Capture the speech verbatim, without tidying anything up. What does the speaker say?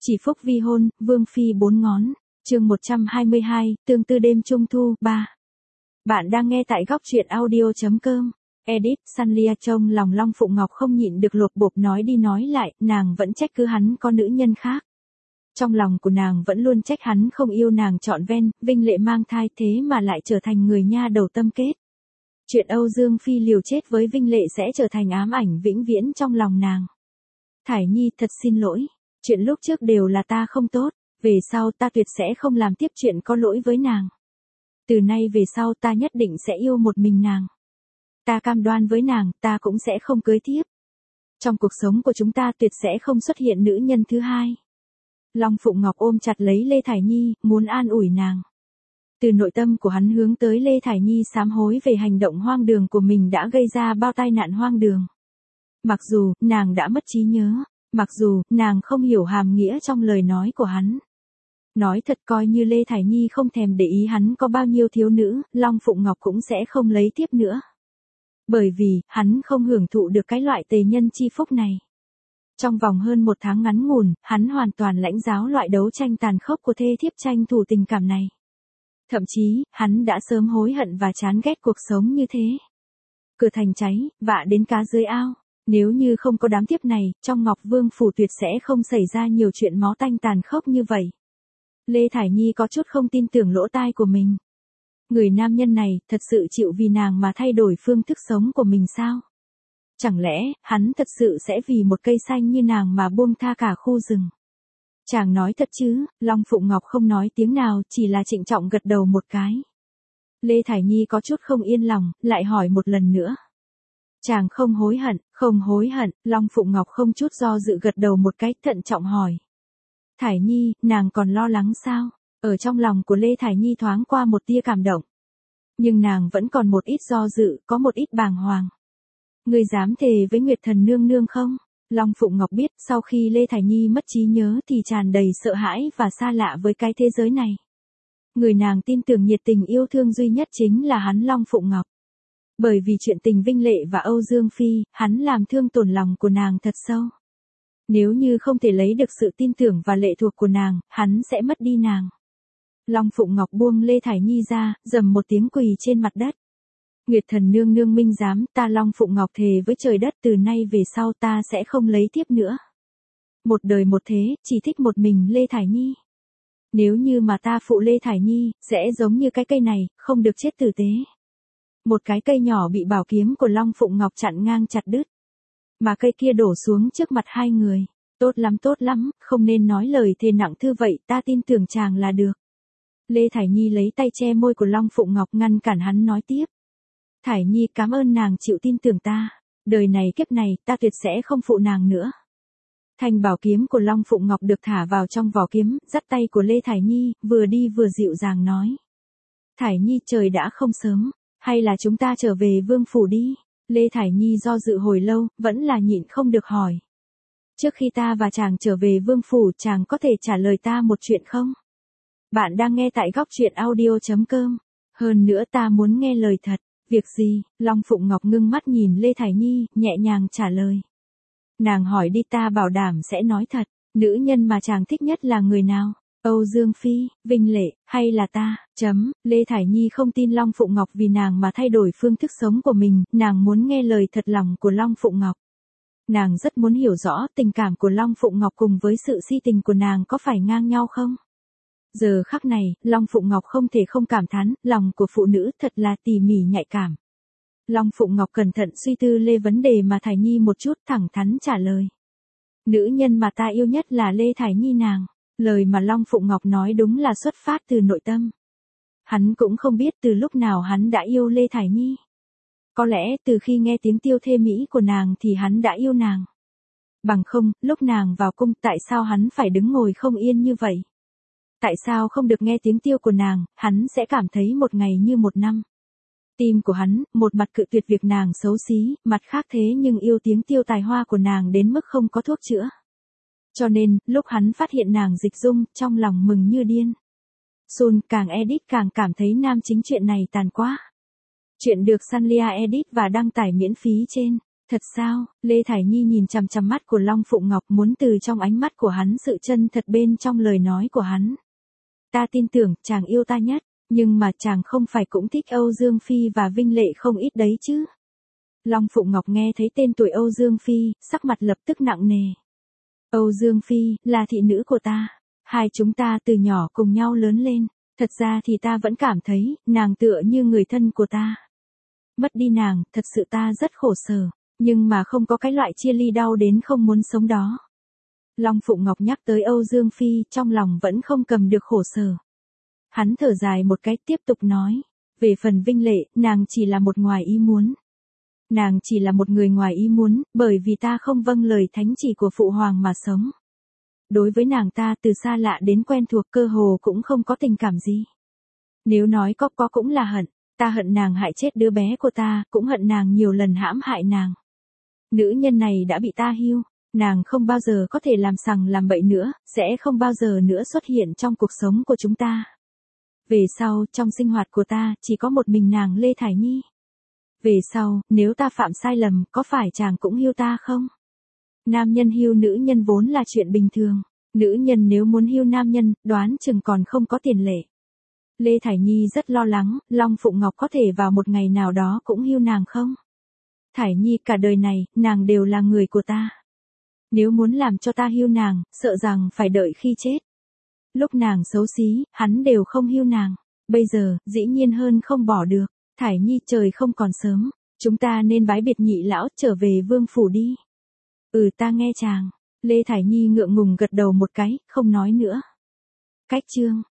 Chỉ phúc vi hôn, vương phi bốn ngón. Chương một trăm hai mươi hai, tương tư đêm trung thu, ba. Bạn đang nghe tại góc truyện audio chấm com. Edit, Sanlia trông lòng Long Phụng Ngọc không nhịn được lột bột nói đi nói lại, nàng vẫn trách cứ hắn có nữ nhân khác. Trong lòng của nàng vẫn luôn trách hắn không yêu nàng trọn ven, Vinh Lệ mang thai thế mà lại trở thành người nha đầu tâm kết. Chuyện Âu Dương Phi liều chết với Vinh Lệ sẽ trở thành ám ảnh vĩnh viễn trong lòng nàng. Thải Nhi thật xin lỗi, chuyện lúc trước đều là ta không tốt, về sau ta tuyệt sẽ không làm tiếp chuyện có lỗi với nàng. Từ nay về sau ta nhất định sẽ yêu một mình nàng. Ta cam đoan với nàng, ta cũng sẽ không cưới tiếp. Trong cuộc sống của chúng ta tuyệt sẽ không xuất hiện nữ nhân thứ hai. Long Phụng Ngọc ôm chặt lấy Lê Thải Nhi, muốn an ủi nàng. Từ nội tâm của hắn hướng tới Lê Thải Nhi sám hối về hành động hoang đường của mình đã gây ra bao tai nạn hoang đường. Mặc dù, nàng đã mất trí nhớ, mặc dù, nàng không hiểu hàm nghĩa trong lời nói của hắn. Nói thật coi như Lê Thải Nhi không thèm để ý hắn có bao nhiêu thiếu nữ, Long Phụng Ngọc cũng sẽ không lấy tiếp nữa. Bởi vì, hắn không hưởng thụ được cái loại tề nhân chi phúc này. Trong vòng hơn một tháng ngắn ngủn, hắn hoàn toàn lãnh giáo loại đấu tranh tàn khốc của thê thiếp tranh thủ tình cảm này. Thậm chí, hắn đã sớm hối hận và chán ghét cuộc sống như thế. Cửa thành cháy, vạ đến cá dưới ao. Nếu như không có đám tiếp này, trong Ngọc Vương phủ tuyệt sẽ không xảy ra nhiều chuyện máu tanh tàn khốc như vậy. Lê Thải Nhi có chút không tin tưởng lỗ tai của mình. Người nam nhân này, thật sự chịu vì nàng mà thay đổi phương thức sống của mình sao? Chẳng lẽ, hắn thật sự sẽ vì một cây xanh như nàng mà buông tha cả khu rừng? Chàng nói thật chứ, Long Phụng Ngọc không nói tiếng nào, chỉ là trịnh trọng gật đầu một cái. Lê Thải Nhi có chút không yên lòng, lại hỏi một lần nữa. Chàng không hối hận, không hối hận, Long Phụng Ngọc không chút do dự gật đầu một cái, thận trọng hỏi. Thải Nhi, nàng còn lo lắng sao? Ở trong lòng của Lê Thải Nhi thoáng qua một tia cảm động. Nhưng nàng vẫn còn một ít do dự, có một ít bàng hoàng. Ngươi dám thề với Nguyệt Thần Nương Nương không? Long Phụng Ngọc biết sau khi Lê Thải Nhi mất trí nhớ thì tràn đầy sợ hãi và xa lạ với cái thế giới này. Người nàng tin tưởng nhiệt tình yêu thương duy nhất chính là hắn Long Phụng Ngọc. Bởi vì chuyện tình Vinh Lệ và Âu Dương Phi, hắn làm thương tổn lòng của nàng thật sâu. Nếu như không thể lấy được sự tin tưởng và lệ thuộc của nàng, hắn sẽ mất đi nàng. Long Phụng Ngọc buông Lê Thải Nhi ra, rầm một tiếng quỳ trên mặt đất. Nguyệt Thần Nương Nương minh giám, ta Long Phụng Ngọc thề với trời đất từ nay về sau ta sẽ không lấy tiếp nữa. Một đời một thế, chỉ thích một mình Lê Thải Nhi. Nếu như mà ta phụ Lê Thải Nhi, sẽ giống như cái cây này, không được chết tử tế. Một cái cây nhỏ bị bảo kiếm của Long Phụng Ngọc chặn ngang chặt đứt. Mà cây kia đổ xuống trước mặt hai người. Tốt lắm tốt lắm, không nên nói lời thề nặng thư vậy, ta tin tưởng chàng là được. Lê Thải Nhi lấy tay che môi của Long Phụng Ngọc ngăn cản hắn nói tiếp. Thải Nhi cảm ơn nàng chịu tin tưởng ta. Đời này kiếp này, ta tuyệt sẽ không phụ nàng nữa. Thanh bảo kiếm của Long Phụng Ngọc được thả vào trong vỏ kiếm, dắt tay của Lê Thải Nhi, vừa đi vừa dịu dàng nói. Thải Nhi trời đã không sớm, hay là chúng ta trở về vương phủ đi? Lê Thải Nhi do dự hồi lâu, vẫn là nhịn không được hỏi. Trước khi ta và chàng trở về vương phủ, chàng có thể trả lời ta một chuyện không? Bạn đang nghe tại góc truyện audio chấm com. Hơn nữa ta muốn nghe lời thật. Việc gì? Long Phụng Ngọc ngưng mắt nhìn Lê Thải Nhi, nhẹ nhàng trả lời. Nàng hỏi đi ta bảo đảm sẽ nói thật. Nữ nhân mà chàng thích nhất là người nào? Âu Dương Phi, Vinh Lệ, hay là ta? Chấm, Lê Thải Nhi không tin Long Phụng Ngọc vì nàng mà thay đổi phương thức sống của mình, nàng muốn nghe lời thật lòng của Long Phụng Ngọc. Nàng rất muốn hiểu rõ tình cảm của Long Phụng Ngọc cùng với sự si tình của nàng có phải ngang nhau không? Giờ khắc này, Long Phụng Ngọc không thể không cảm thán, lòng của phụ nữ thật là tỉ mỉ nhạy cảm. Long Phụng Ngọc cẩn thận suy tư lê vấn đề mà Thải Nhi một chút thẳng thắn trả lời. Nữ nhân mà ta yêu nhất là Lê Thải Nhi nàng. Lời mà Long Phụng Ngọc nói đúng là xuất phát từ nội tâm. Hắn cũng không biết từ lúc nào hắn đã yêu Lê Thải Nhi. Có lẽ từ khi nghe tiếng tiêu thê mỹ của nàng thì hắn đã yêu nàng. Bằng không, lúc nàng vào cung tại sao hắn phải đứng ngồi không yên như vậy? Tại sao không được nghe tiếng tiêu của nàng, hắn sẽ cảm thấy một ngày như một năm. Tim của hắn, một mặt cự tuyệt việc nàng xấu xí, mặt khác thế nhưng yêu tiếng tiêu tài hoa của nàng đến mức không có thuốc chữa. Cho nên, lúc hắn phát hiện nàng dịch dung, trong lòng mừng như điên. Sun càng edit càng cảm thấy nam chính chuyện này tàn quá. Chuyện được Sanlia edit và đăng tải miễn phí trên Thật sao? Lê Thải Nhi nhìn chằm chằm mắt của Long Phụng Ngọc, muốn từ trong ánh mắt của hắn sự chân thật bên trong lời nói của hắn. Ta tin tưởng chàng yêu ta nhất, nhưng mà chàng không phải cũng thích Âu Dương Phi và Vinh Lệ không ít đấy chứ. Long Phụng Ngọc nghe thấy tên tuổi Âu Dương Phi, sắc mặt lập tức nặng nề. Âu Dương Phi, là thị nữ của ta. Hai chúng ta từ nhỏ cùng nhau lớn lên. Thật ra thì ta vẫn cảm thấy, nàng tựa như người thân của ta. Mất đi nàng, thật sự ta rất khổ sở. Nhưng mà không có cái loại chia ly đau đến không muốn sống đó. Long Phụng Ngọc nhắc tới Âu Dương Phi, trong lòng vẫn không cầm được khổ sở. Hắn thở dài một cái, tiếp tục nói. Về phần Vinh Lệ, nàng chỉ là một ngoài ý muốn. Nàng chỉ là một người ngoài ý muốn, bởi vì ta không vâng lời thánh chỉ của Phụ Hoàng mà sống. Đối với nàng ta từ xa lạ đến quen thuộc cơ hồ cũng không có tình cảm gì. Nếu nói có có cũng là hận, ta hận nàng hại chết đứa bé của ta, cũng hận nàng nhiều lần hãm hại nàng. Nữ nhân này đã bị ta hiu, nàng không bao giờ có thể làm sằng làm bậy nữa, sẽ không bao giờ nữa xuất hiện trong cuộc sống của chúng ta. Về sau, trong sinh hoạt của ta, chỉ có một mình nàng Lê Thải Nhi. Về sau, nếu ta phạm sai lầm, có phải chàng cũng hiu ta không? Nam nhân hiu nữ nhân vốn là chuyện bình thường. Nữ nhân nếu muốn hiu nam nhân, đoán chừng còn không có tiền lệ. Lê Thải Nhi rất lo lắng, Long Phụng Ngọc có thể vào một ngày nào đó cũng hiu nàng không? Thải Nhi, cả đời này, nàng đều là người của ta. Nếu muốn làm cho ta hiu nàng, sợ rằng phải đợi khi chết. Lúc nàng xấu xí, hắn đều không hiu nàng. Bây giờ, dĩ nhiên hơn không bỏ được. Thải Nhi, trời không còn sớm, chúng ta nên bái biệt nhị lão, trở về vương phủ đi. Ừ, ta nghe chàng. Lê Thải Nhi ngượng ngùng gật đầu một cái, không nói nữa. Cách chương